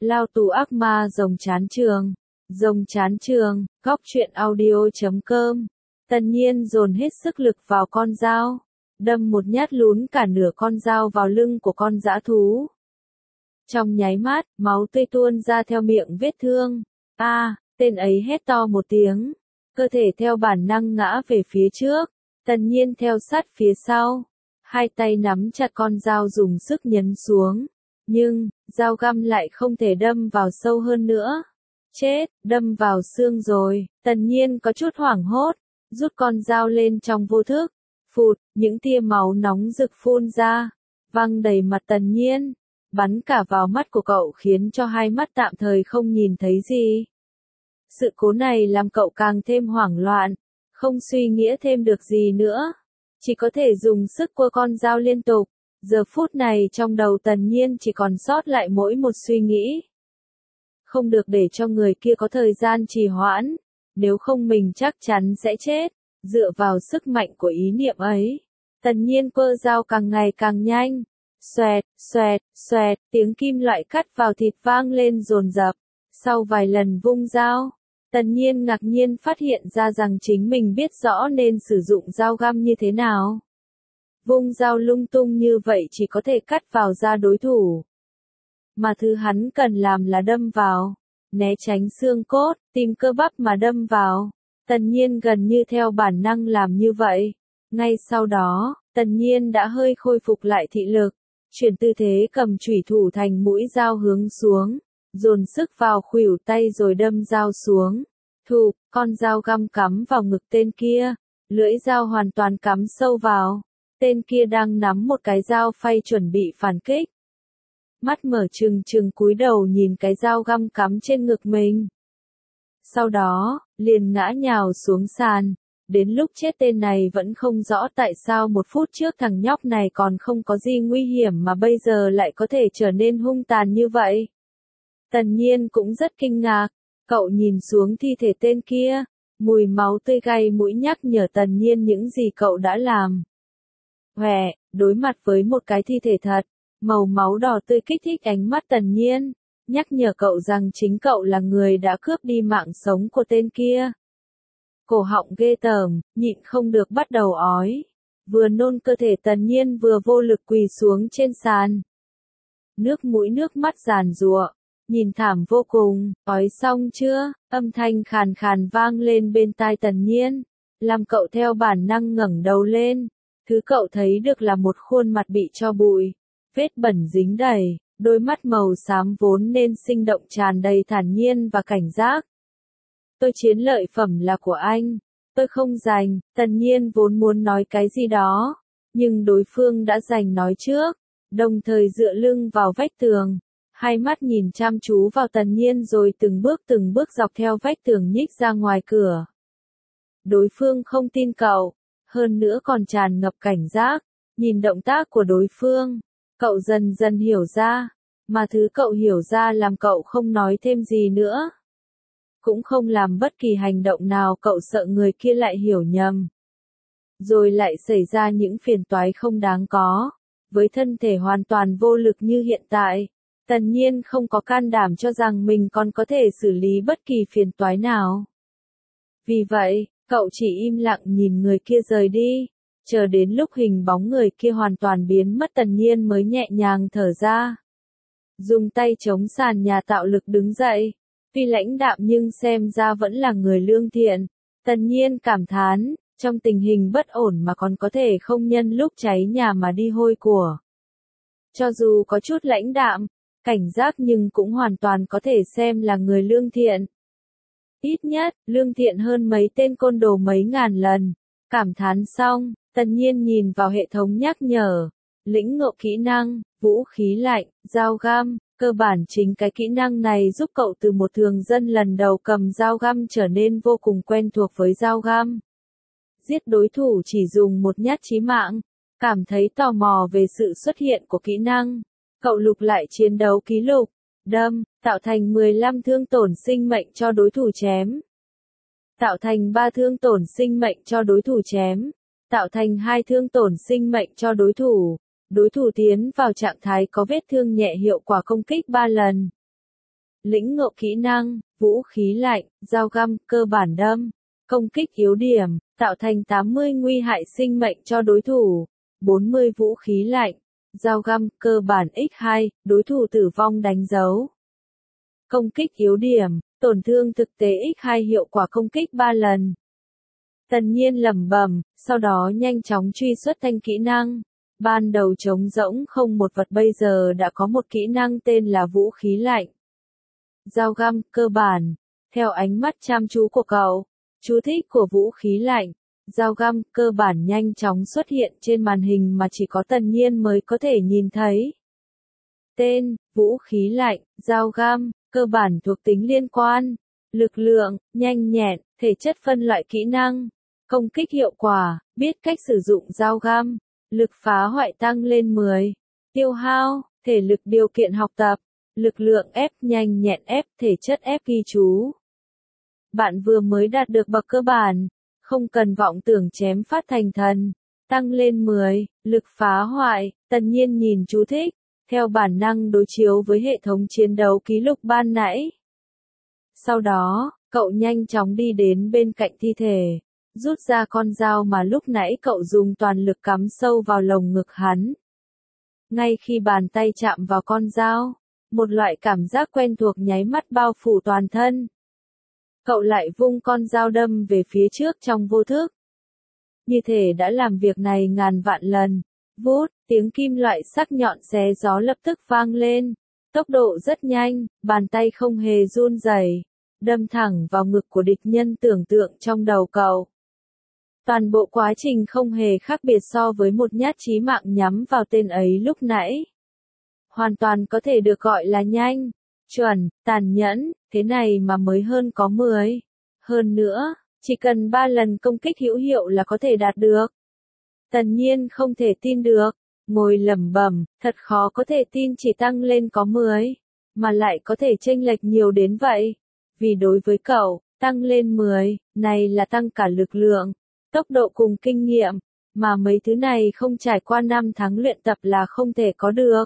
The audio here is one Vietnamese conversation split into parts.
Lao tù ác ma rồng chán trường. Rồng chán trường, góc truyện audio.com. Tần Nhiên dồn hết sức lực vào con dao, đâm một nhát lún cả nửa con dao vào lưng của con dã thú. Trong nháy mắt, máu tươi tuôn ra theo miệng vết thương. Tên ấy hét to một tiếng, cơ thể theo bản năng ngã về phía trước, Tần Nhiên theo sát phía sau. Hai tay nắm chặt con dao dùng sức nhấn xuống, nhưng, dao găm lại không thể đâm vào sâu hơn nữa. Chết, đâm vào xương rồi, Tần Nhiên có chút hoảng hốt, rút con dao lên trong vô thức. Phụt, những tia máu nóng rực phun ra, văng đầy mặt Tần Nhiên, bắn cả vào mắt của cậu khiến cho hai mắt tạm thời không nhìn thấy gì. Sự cố này làm cậu càng thêm hoảng loạn, không suy nghĩa thêm được gì nữa, chỉ có thể dùng sức quơ con dao liên tục. Giờ phút này trong đầu Tần Nhiên chỉ còn sót lại mỗi một suy nghĩ. Không được để cho người kia có thời gian trì hoãn, nếu không mình chắc chắn sẽ chết. Dựa vào sức mạnh của ý niệm ấy, Tần Nhiên quơ dao càng ngày càng nhanh. Xoẹt, xoẹt, xoẹt, tiếng kim loại cắt vào thịt vang lên dồn dập. Sau vài lần vung dao, Tần Nhiên ngạc nhiên phát hiện ra rằng chính mình biết rõ nên sử dụng dao găm như thế nào. Vung dao lung tung như vậy chỉ có thể cắt vào da đối thủ. Mà thứ hắn cần làm là đâm vào, né tránh xương cốt, tìm cơ bắp mà đâm vào. Tần Nhiên gần như theo bản năng làm như vậy. Ngay sau đó, Tần Nhiên đã hơi khôi phục lại thị lực, chuyển tư thế cầm chủy thủ thành mũi dao hướng xuống, dồn sức vào khuỷu tay rồi đâm dao xuống. Thụp, con dao găm cắm vào ngực tên kia, lưỡi dao hoàn toàn cắm sâu vào. Tên kia đang nắm một cái dao phay chuẩn bị phản kích. Mắt mở trừng trừng cúi đầu nhìn cái dao găm cắm trên ngực mình. Sau đó, liền ngã nhào xuống sàn. Đến lúc chết tên này vẫn không rõ tại sao một phút trước thằng nhóc này còn không có gì nguy hiểm mà bây giờ lại có thể trở nên hung tàn như vậy. Tần Nhiên cũng rất kinh ngạc, cậu nhìn xuống thi thể tên kia, mùi máu tươi gai mũi nhắc nhở Tần Nhiên những gì cậu đã làm. Đối mặt với một cái thi thể thật, màu máu đỏ tươi kích thích ánh mắt Tần Nhiên, nhắc nhở cậu rằng chính cậu là người đã cướp đi mạng sống của tên kia. Cổ họng ghê tởm, nhịn không được bắt đầu ói. Vừa nôn cơ thể Tần Nhiên vừa vô lực quỳ xuống trên sàn. Nước mũi nước mắt giàn giụa, nhìn thảm vô cùng. Ói xong chưa? Âm thanh khàn khàn vang lên bên tai Tần Nhiên, làm cậu theo bản năng ngẩng đầu lên. Thứ cậu thấy được là một khuôn mặt bị tro bụi, vết bẩn dính đầy, đôi mắt màu xám vốn nên sinh động tràn đầy thản nhiên và cảnh giác. Tôi chiến lợi phẩm là của anh, tôi không giành. Tần Nhiên vốn muốn nói cái gì đó, nhưng đối phương đã giành nói trước, đồng thời dựa lưng vào vách tường, hai mắt nhìn chăm chú vào Tần Nhiên rồi từng bước dọc theo vách tường nhích ra ngoài cửa. Đối phương không tin cậu, hơn nữa còn tràn ngập cảnh giác, nhìn động tác của đối phương, cậu dần dần hiểu ra, mà thứ cậu hiểu ra làm cậu không nói thêm gì nữa. Cũng không làm bất kỳ hành động nào cậu sợ người kia lại hiểu nhầm. Rồi lại xảy ra những phiền toái không đáng có. Với thân thể hoàn toàn vô lực như hiện tại, Tần Nhiên không có can đảm cho rằng mình còn có thể xử lý bất kỳ phiền toái nào. Vì vậy, cậu chỉ im lặng nhìn người kia rời đi, chờ đến lúc hình bóng người kia hoàn toàn biến mất Tần Nhiên mới nhẹ nhàng thở ra. Dùng tay chống sàn nhà tạo lực đứng dậy. Tuy lãnh đạm nhưng xem ra vẫn là người lương thiện. Tần Nhiên cảm thán, trong tình hình bất ổn mà còn có thể không nhân lúc cháy nhà mà đi hôi của. Cho dù có chút lãnh đạm, cảnh giác nhưng cũng hoàn toàn có thể xem là người lương thiện. Ít nhất, lương thiện hơn mấy tên côn đồ mấy ngàn lần. Cảm thán xong, Tần Nhiên nhìn vào hệ thống nhắc nhở. Lĩnh ngộ kỹ năng, vũ khí lạnh, dao găm. Cơ bản chính cái kỹ năng này giúp cậu từ một thường dân lần đầu cầm dao găm trở nên vô cùng quen thuộc với dao găm. Giết đối thủ chỉ dùng một nhát chí mạng. Cảm thấy tò mò về sự xuất hiện của kỹ năng, cậu lục lại chiến đấu ký lục. Đâm, tạo thành 15 thương tổn sinh mệnh cho đối thủ chém. Tạo thành 3 thương tổn sinh mệnh cho đối thủ chém. Tạo thành 2 thương tổn sinh mệnh cho đối thủ. Đối thủ tiến vào trạng thái có vết thương nhẹ hiệu quả công kích 3 lần. lĩnh ngộ kỹ năng, vũ khí lạnh, dao găm, cơ bản đâm, công kích yếu điểm, tạo thành 80 nguy hại sinh mệnh cho đối thủ, 40 vũ khí lạnh, dao găm, cơ bản x2, đối thủ tử vong đánh dấu. Công kích yếu điểm, tổn thương thực tế x2 hiệu quả công kích 3 lần. Tần Nhiên lẩm bẩm, sau đó nhanh chóng truy xuất thanh kỹ năng. Ban đầu trống rỗng không một vật bây giờ đã có một kỹ năng tên là vũ khí lạnh. Dao găm, cơ bản. Theo ánh mắt chăm chú của cậu, chú thích của vũ khí lạnh, dao găm, cơ bản nhanh chóng xuất hiện trên màn hình mà chỉ có Tần Nhiên mới có thể nhìn thấy. Tên, vũ khí lạnh, dao găm, cơ bản thuộc tính liên quan, lực lượng, nhanh nhẹn, thể chất phân loại kỹ năng, công kích hiệu quả, biết cách sử dụng dao găm, lực phá hoại tăng lên 10, tiêu hao, thể lực điều kiện học tập, lực lượng F nhanh nhẹn F, thể chất F ghi chú. Bạn vừa mới đạt được bậc cơ bản, không cần vọng tưởng chém phát thành thần, tăng lên 10, lực phá hoại, Tần Nhiên nhìn chú thích, theo bản năng đối chiếu với hệ thống chiến đấu ký lục ban nãy. Sau đó, cậu nhanh chóng đi đến bên cạnh thi thể, rút ra con dao mà lúc nãy cậu dùng toàn lực cắm sâu vào lồng ngực hắn. Ngay khi bàn tay chạm vào con dao, một loại cảm giác quen thuộc nháy mắt bao phủ toàn thân. Cậu lại vung con dao đâm về phía trước trong vô thức. Như thể đã làm việc này ngàn vạn lần. Vút, tiếng kim loại sắc nhọn xé gió lập tức vang lên. Tốc độ rất nhanh, bàn tay không hề run rẩy, đâm thẳng vào ngực của địch nhân tưởng tượng trong đầu cậu. Toàn bộ quá trình không hề khác biệt so với một nhát chí mạng nhắm vào tên ấy lúc nãy. Hoàn toàn có thể được gọi là nhanh, chuẩn, tàn nhẫn, thế này mà mới hơn có 10. Hơn nữa, chỉ cần 3 lần công kích hữu hiệu là có thể đạt được. Tần Nhiên không thể tin được, ngồi lẩm bẩm, thật khó có thể tin chỉ tăng lên có 10, mà lại có thể chênh lệch nhiều đến vậy. Vì đối với cậu, tăng lên 10, này là tăng cả lực lượng, tốc độ cùng kinh nghiệm, mà mấy thứ này không trải qua 5 tháng luyện tập là không thể có được.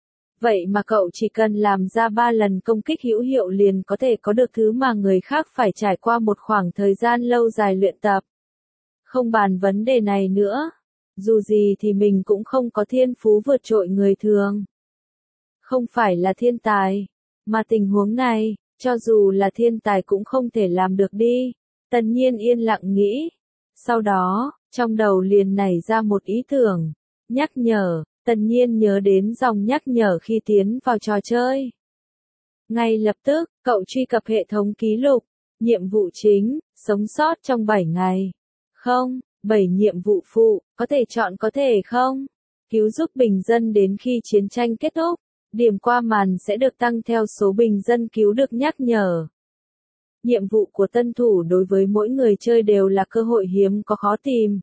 Vậy mà cậu chỉ cần làm ra 3 lần công kích hữu hiệu liền có thể có được thứ mà người khác phải trải qua một khoảng thời gian lâu dài luyện tập. Không bàn vấn đề này nữa. Dù gì thì mình cũng không có thiên phú vượt trội người thường. Không phải là thiên tài. Mà tình huống này, cho dù là thiên tài cũng không thể làm được đi. Tần Nhiên yên lặng nghĩ. Sau đó, trong đầu liền nảy ra một ý tưởng. Nhắc nhở, Tần Nhiên nhớ đến dòng nhắc nhở khi tiến vào trò chơi. Ngay lập tức, cậu truy cập hệ thống ký lục. Nhiệm vụ chính, sống sót trong 7 ngày. Không. 7 nhiệm vụ phụ, có thể chọn có thể không? Cứu giúp bình dân đến khi chiến tranh kết thúc. Điểm qua màn sẽ được tăng theo số bình dân cứu được nhắc nhở. Nhiệm vụ của tân thủ đối với mỗi người chơi đều là cơ hội hiếm có khó tìm.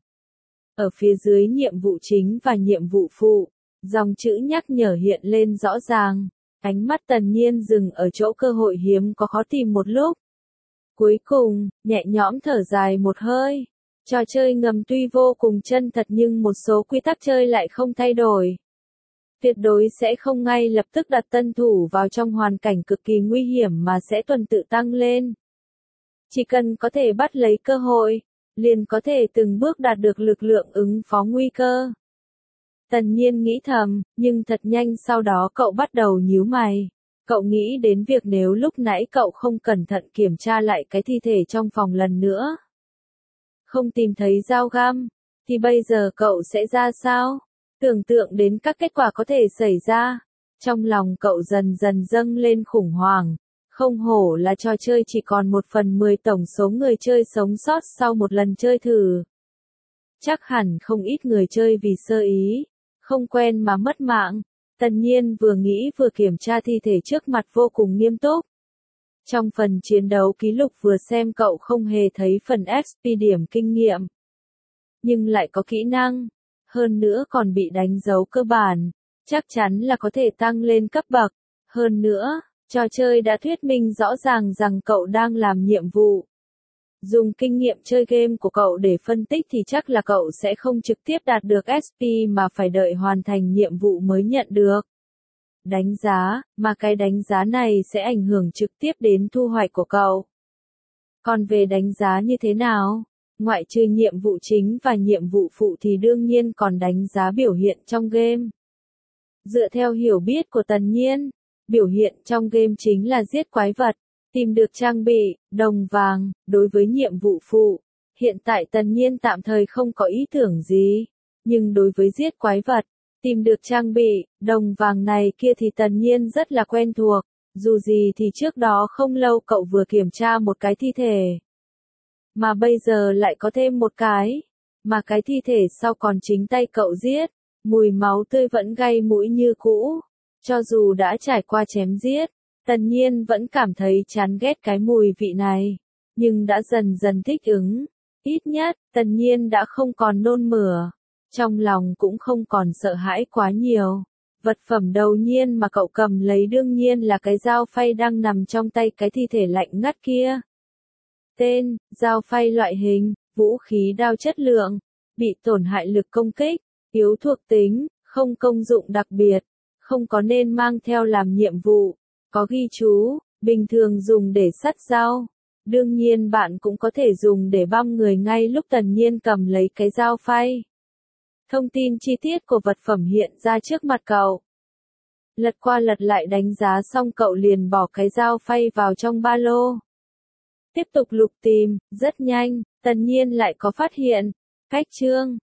Ở phía dưới nhiệm vụ chính và nhiệm vụ phụ, dòng chữ nhắc nhở hiện lên rõ ràng. Ánh mắt Tần Nhiên dừng ở chỗ cơ hội hiếm có khó tìm một lúc. Cuối cùng, nhẹ nhõm thở dài một hơi. Trò chơi ngầm tuy vô cùng chân thật nhưng một số quy tắc chơi lại không thay đổi. Tuyệt đối sẽ không ngay lập tức đặt tân thủ vào trong hoàn cảnh cực kỳ nguy hiểm mà sẽ tuần tự tăng lên. Chỉ cần có thể bắt lấy cơ hội, liền có thể từng bước đạt được lực lượng ứng phó nguy cơ. Tần Nhiên nghĩ thầm, nhưng thật nhanh sau đó cậu bắt đầu nhíu mày. Cậu nghĩ đến việc nếu lúc nãy cậu không cẩn thận kiểm tra lại cái thi thể trong phòng lần nữa. Không tìm thấy dao găm, thì bây giờ cậu sẽ ra sao? Tưởng tượng đến các kết quả có thể xảy ra. Trong lòng cậu dần dần dâng lên khủng hoảng. Không hổ là trò chơi chỉ còn 1/10 tổng số người chơi sống sót sau một lần chơi thử. Chắc hẳn không ít người chơi vì sơ ý, không quen mà mất mạng. Tần Nhiên vừa nghĩ vừa kiểm tra thi thể trước mặt vô cùng nghiêm túc. Trong phần chiến đấu ký lục vừa xem cậu không hề thấy phần XP điểm kinh nghiệm. Nhưng lại có kỹ năng. Hơn nữa còn bị đánh dấu cơ bản. Chắc chắn là có thể tăng lên cấp bậc. Hơn nữa, trò chơi đã thuyết minh rõ ràng rằng cậu đang làm nhiệm vụ. Dùng kinh nghiệm chơi game của cậu để phân tích thì chắc là cậu sẽ không trực tiếp đạt được XP mà phải đợi hoàn thành nhiệm vụ mới nhận được. đánh giá, mà cái đánh giá này sẽ ảnh hưởng trực tiếp đến thu hoạch của cậu. Còn về đánh giá như thế nào? Ngoại trừ nhiệm vụ chính và nhiệm vụ phụ thì đương nhiên còn đánh giá biểu hiện trong game. Dựa theo hiểu biết của Tần Nhiên, biểu hiện trong game chính là giết quái vật, tìm được trang bị, đồng vàng. Đối với nhiệm vụ phụ, hiện tại Tần Nhiên tạm thời không có ý tưởng gì, nhưng đối với giết quái vật, tìm được trang bị, đồng vàng này kia thì Tần Nhiên rất là quen thuộc, dù gì thì trước đó không lâu cậu vừa kiểm tra một cái thi thể, mà bây giờ lại có thêm một cái, mà cái thi thể sau còn chính tay cậu giết, mùi máu tươi vẫn gây mũi như cũ. Cho dù đã trải qua chém giết, Tần Nhiên vẫn cảm thấy chán ghét cái mùi vị này, nhưng đã dần dần thích ứng. Ít nhất, Tần Nhiên đã không còn nôn mửa, trong lòng cũng không còn sợ hãi quá nhiều. Vật phẩm đầu nhiên mà cậu cầm lấy đương nhiên là cái dao phay đang nằm trong tay cái thi thể lạnh ngắt kia. Tên, dao phay loại hình, vũ khí đao chất lượng, bị tổn hại lực công kích, yếu thuộc tính, không công dụng đặc biệt, không có nên mang theo làm nhiệm vụ, có ghi chú, bình thường dùng để sắt dao. Đương nhiên bạn cũng có thể dùng để băm người ngay lúc Tần Nhiên cầm lấy cái dao phay. Thông tin chi tiết của vật phẩm hiện ra trước mặt cậu. Lật qua lật lại đánh giá xong cậu liền bỏ cái dao phay vào trong ba lô. Tiếp tục lục tìm, rất nhanh, Tần Nhiên lại có phát hiện. Cách chương